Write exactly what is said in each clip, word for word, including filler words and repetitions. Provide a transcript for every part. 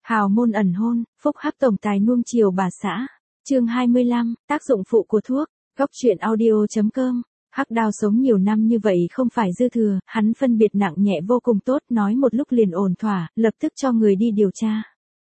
Hào môn ẩn hôn, phúc hắc tổng tài nuông chiều bà xã. Chương hai mươi lăm, tác dụng phụ của thuốc. Góc truyện audio chấm com. Hắc Đao sống nhiều năm như vậy không phải dư thừa, hắn phân biệt nặng nhẹ vô cùng tốt, nói một lúc liền ổn thỏa, lập tức cho người đi điều tra.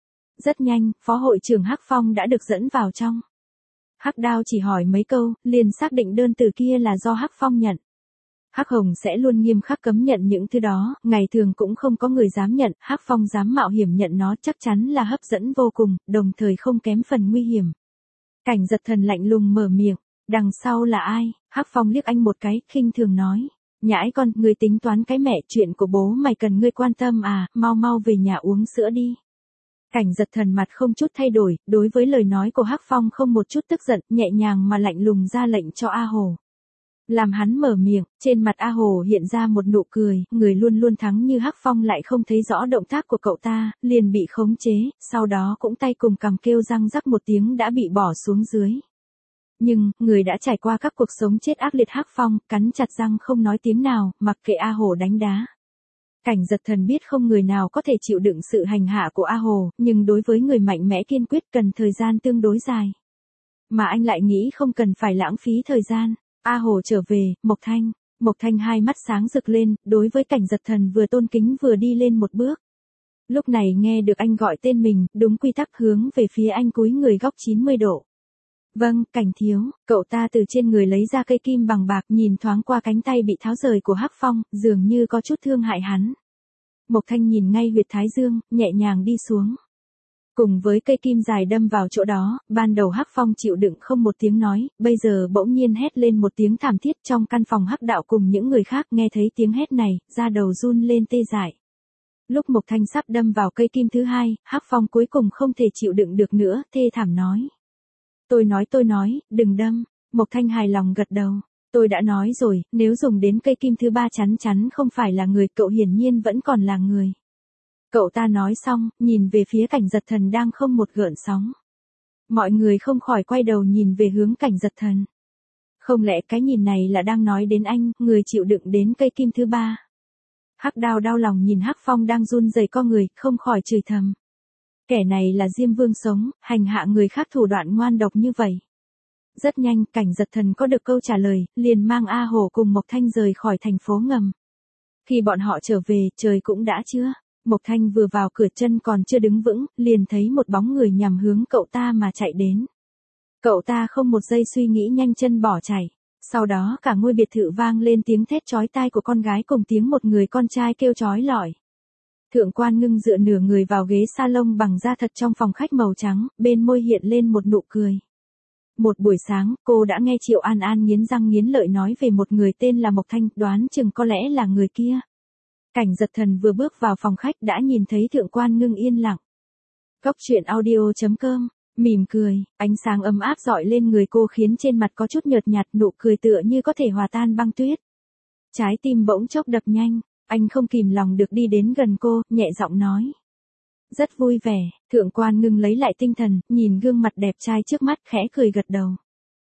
Rất nhanh, phó hội trưởng Hắc Phong đã được dẫn vào trong. Hắc Đao chỉ hỏi mấy câu, liền xác định đơn từ kia là do Hắc Phong nhận. Hắc Hồng sẽ luôn nghiêm khắc cấm nhận những thứ đó, ngày thường cũng không có người dám nhận, Hắc Phong dám mạo hiểm nhận nó chắc chắn là hấp dẫn vô cùng, đồng thời không kém phần nguy hiểm. Cảnh Giật Thần lạnh lùng mở miệng, đằng sau là ai? Hắc Phong liếc anh một cái, khinh thường nói, nhãi con, ngươi tính toán cái mẹ, chuyện của bố mày cần ngươi quan tâm à, mau mau về nhà uống sữa đi. Cảnh Giật Thần mặt không chút thay đổi, đối với lời nói của Hắc Phong không một chút tức giận, nhẹ nhàng mà lạnh lùng ra lệnh cho A Hồ. Làm hắn mở miệng, trên mặt A Hồ hiện ra một nụ cười, người luôn luôn thắng như Hắc Phong lại không thấy rõ động tác của cậu ta, liền bị khống chế, sau đó cũng tay cùng cằm kêu răng rắc một tiếng đã bị bỏ xuống dưới. Nhưng, người đã trải qua các cuộc sống chết ác liệt Hắc Phong, cắn chặt răng không nói tiếng nào, mặc kệ A Hồ đánh đá. Cảnh Giật Thần biết không người nào có thể chịu đựng sự hành hạ của A Hồ, nhưng đối với người mạnh mẽ kiên quyết cần thời gian tương đối dài. Mà anh lại nghĩ không cần phải lãng phí thời gian. A Hồ trở về, Mộc Thanh. Mộc Thanh hai mắt sáng rực lên, đối với Cảnh Giật Thần vừa tôn kính vừa đi lên một bước. Lúc này nghe được anh gọi tên mình, đúng quy tắc hướng về phía anh cúi người góc chín mươi độ. Vâng, Cảnh thiếu, cậu ta từ trên người lấy ra cây kim bằng bạc, nhìn thoáng qua cánh tay bị tháo rời của Hắc Phong, dường như có chút thương hại hắn. Mộc Thanh nhìn ngay huyệt thái dương, nhẹ nhàng đi xuống. Cùng với cây kim dài đâm vào chỗ đó, ban đầu Hắc Phong chịu đựng không một tiếng nói, bây giờ bỗng nhiên hét lên một tiếng thảm thiết trong căn phòng Hắc Đạo cùng những người khác nghe thấy tiếng hét này, da đầu run lên tê dại. Lúc Mộc Thanh sắp đâm vào cây kim thứ hai, Hắc Phong cuối cùng không thể chịu đựng được nữa, thê thảm nói. Tôi nói tôi nói, đừng đâm. Mộc Thanh hài lòng gật đầu. Tôi đã nói rồi, nếu dùng đến cây kim thứ ba chắn chắn không phải là người, cậu hiển nhiên vẫn còn là người. Cậu ta nói xong, nhìn về phía Cảnh Giật Thần đang không một gợn sóng. Mọi người không khỏi quay đầu nhìn về hướng Cảnh Giật Thần. Không lẽ cái nhìn này là đang nói đến anh, người chịu đựng đến cây kim thứ ba? Hắc Đao đau lòng nhìn Hắc Phong đang run rẩy co người, không khỏi chửi thầm. Kẻ này là Diêm Vương sống, hành hạ người khác thủ đoạn ngoan độc như vậy. Rất nhanh, Cảnh Giật Thần có được câu trả lời, liền mang A Hồ cùng Mộc Thanh rời khỏi thành phố ngầm. Khi bọn họ trở về, trời cũng đã trưa. Mộc Thanh vừa vào cửa chân còn chưa đứng vững, liền thấy một bóng người nhằm hướng cậu ta mà chạy đến. Cậu ta không một giây suy nghĩ nhanh chân bỏ chạy. Sau đó cả ngôi biệt thự vang lên tiếng thét chói tai của con gái cùng tiếng một người con trai kêu chói lọi. Thượng Quan Ngưng dựa nửa người vào ghế salon bằng da thật trong phòng khách màu trắng, bên môi hiện lên một nụ cười. Một buổi sáng, cô đã nghe Triệu An An nghiến răng nghiến lợi nói về một người tên là Mộc Thanh, đoán chừng có lẽ là người kia. Cảnh Giật Thần vừa bước vào phòng khách đã nhìn thấy Thượng Quan Ngưng yên lặng. Góc truyện audio chấm com, mỉm cười, ánh sáng ấm áp rọi lên người cô khiến trên mặt có chút nhợt nhạt, nụ cười tựa như có thể hòa tan băng tuyết. Trái tim bỗng chốc đập nhanh, anh không kìm lòng được đi đến gần cô, nhẹ giọng nói. Rất vui vẻ. Thượng Quan Ngưng lấy lại tinh thần, nhìn gương mặt đẹp trai trước mắt, khẽ cười gật đầu.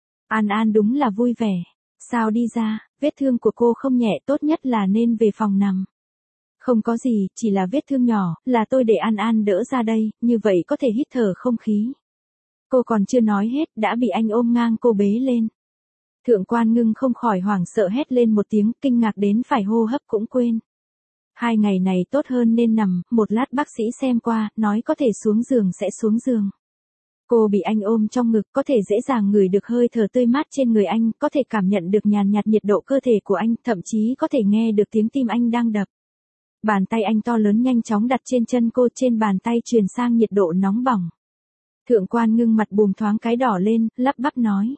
An An đúng là vui vẻ. Sao đi ra, vết thương của cô không nhẹ, tốt nhất là nên về phòng nằm. Không có gì, chỉ là vết thương nhỏ, là tôi để An An đỡ ra đây, như vậy có thể hít thở không khí. Cô còn chưa nói hết, đã bị anh ôm ngang cô bế lên. Thượng Quan Ngưng không khỏi hoảng sợ hét lên một tiếng, kinh ngạc đến phải hô hấp cũng quên. Hai ngày này tốt hơn nên nằm, một lát bác sĩ xem qua, nói có thể xuống giường sẽ xuống giường. Cô bị anh ôm trong ngực, có thể dễ dàng ngửi được hơi thở tươi mát trên người anh, có thể cảm nhận được nhàn nhạt nhiệt độ cơ thể của anh, thậm chí có thể nghe được tiếng tim anh đang đập. Bàn tay anh to lớn nhanh chóng đặt trên chân cô, trên bàn tay truyền sang nhiệt độ nóng bỏng. Thượng Quan Ngưng mặt bùm thoáng cái đỏ lên, lắp bắp nói.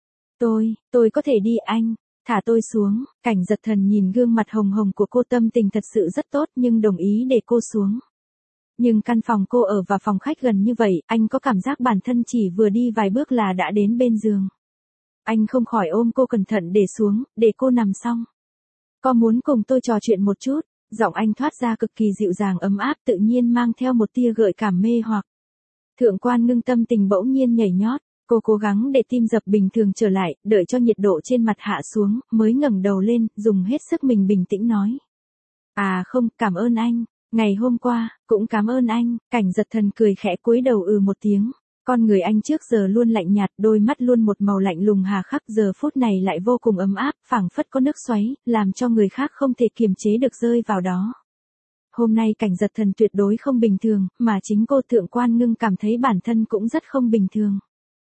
Tôi, tôi có thể đi anh. Thả tôi xuống. Cảnh Giật Thần nhìn gương mặt hồng hồng của cô, tâm tình thật sự rất tốt nhưng đồng ý để cô xuống. Nhưng căn phòng cô ở và phòng khách gần như vậy, anh có cảm giác bản thân chỉ vừa đi vài bước là đã đến bên giường. Anh không khỏi ôm cô cẩn thận để xuống, để cô nằm xong. Có muốn cùng tôi trò chuyện một chút? Giọng anh thoát ra cực kỳ dịu dàng ấm áp, tự nhiên mang theo một tia gợi cảm mê hoặc. Thượng Quan Ngưng tâm tình bỗng nhiên nhảy nhót. Cô cố gắng để tim dập bình thường trở lại, đợi cho nhiệt độ trên mặt hạ xuống, mới ngẩng đầu lên, dùng hết sức mình bình tĩnh nói. À không, cảm ơn anh. Ngày hôm qua, cũng cảm ơn anh, Cảnh Giật Thần cười khẽ cúi đầu ừ một tiếng. Con người anh trước giờ luôn lạnh nhạt, đôi mắt luôn một màu lạnh lùng hà khắc, giờ phút này lại vô cùng ấm áp, phảng phất có nước xoáy, làm cho người khác không thể kiềm chế được rơi vào đó. Hôm nay Cảnh Giật Thần tuyệt đối không bình thường, mà chính cô Thượng Quan Ngưng cảm thấy bản thân cũng rất không bình thường.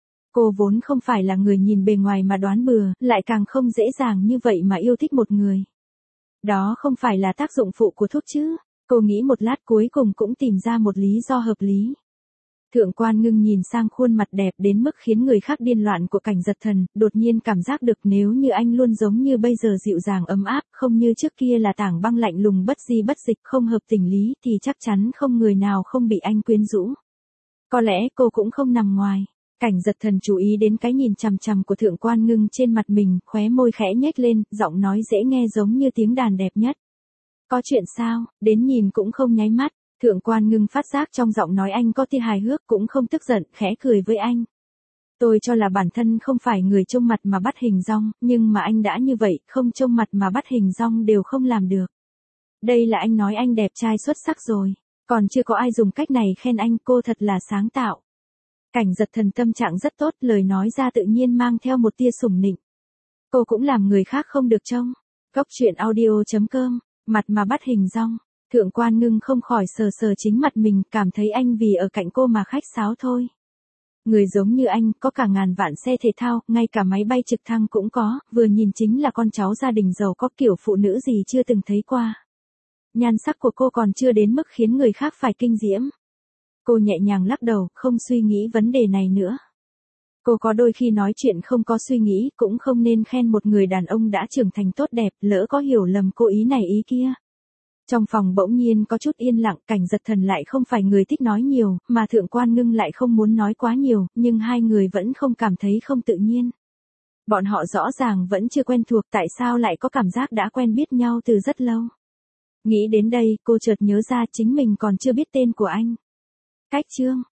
Cô vốn không phải là người nhìn bề ngoài mà đoán bừa, lại càng không dễ dàng như vậy mà yêu thích một người. Đó không phải là tác dụng phụ của thuốc chứ? Cô nghĩ một lát cuối cùng cũng tìm ra một lý do hợp lý. Thượng Quan Ngưng nhìn sang khuôn mặt đẹp đến mức khiến người khác điên loạn của Cảnh Giật Thần, đột nhiên cảm giác được nếu như anh luôn giống như bây giờ dịu dàng ấm áp, không như trước kia là tảng băng lạnh lùng bất di bất dịch không hợp tình lý thì chắc chắn không người nào không bị anh quyến rũ. Có lẽ cô cũng không nằm ngoài. Cảnh Giật Thần chú ý đến cái nhìn chằm chằm của Thượng Quan Ngưng trên mặt mình, khóe môi khẽ nhếch lên, giọng nói dễ nghe giống như tiếng đàn đẹp nhất. Có chuyện sao, đến nhìn cũng không nháy mắt. Thượng Quan Ngưng phát giác trong giọng nói anh có tia hài hước, cũng không tức giận, khẽ cười với anh. Tôi cho là bản thân không phải người trông mặt mà bắt hình dong, nhưng mà anh đã như vậy, không trông mặt mà bắt hình dong đều không làm được. Đây là anh nói anh đẹp trai xuất sắc rồi, còn chưa có ai dùng cách này khen anh, cô thật là sáng tạo. Cảnh Giật Thần tâm trạng rất tốt, lời nói ra tự nhiên mang theo một tia sủng nịnh. Cô cũng làm người khác không được trông. Góc truyện audio chấm com, mặt mà bắt hình dong. Thượng Quan Ngưng không khỏi sờ sờ chính mặt mình, cảm thấy anh vì ở cạnh cô mà khách sáo thôi. Người giống như anh, có cả ngàn vạn xe thể thao, ngay cả máy bay trực thăng cũng có, vừa nhìn chính là con cháu gia đình giàu có, kiểu phụ nữ gì chưa từng thấy qua. Nhan sắc của cô còn chưa đến mức khiến người khác phải kinh diễm. Cô nhẹ nhàng lắc đầu, không suy nghĩ vấn đề này nữa. Cô có đôi khi nói chuyện không có suy nghĩ, cũng không nên khen một người đàn ông đã trưởng thành tốt đẹp, lỡ có hiểu lầm cô ý này ý kia. Trong phòng bỗng nhiên có chút yên lặng, Cảnh Giật Thần lại không phải người thích nói nhiều, mà Thượng Quan Ngưng lại không muốn nói quá nhiều, nhưng hai người vẫn không cảm thấy không tự nhiên. Bọn họ rõ ràng vẫn chưa quen thuộc, tại sao lại có cảm giác đã quen biết nhau từ rất lâu. Nghĩ đến đây, cô chợt nhớ ra chính mình còn chưa biết tên của anh. Cách chương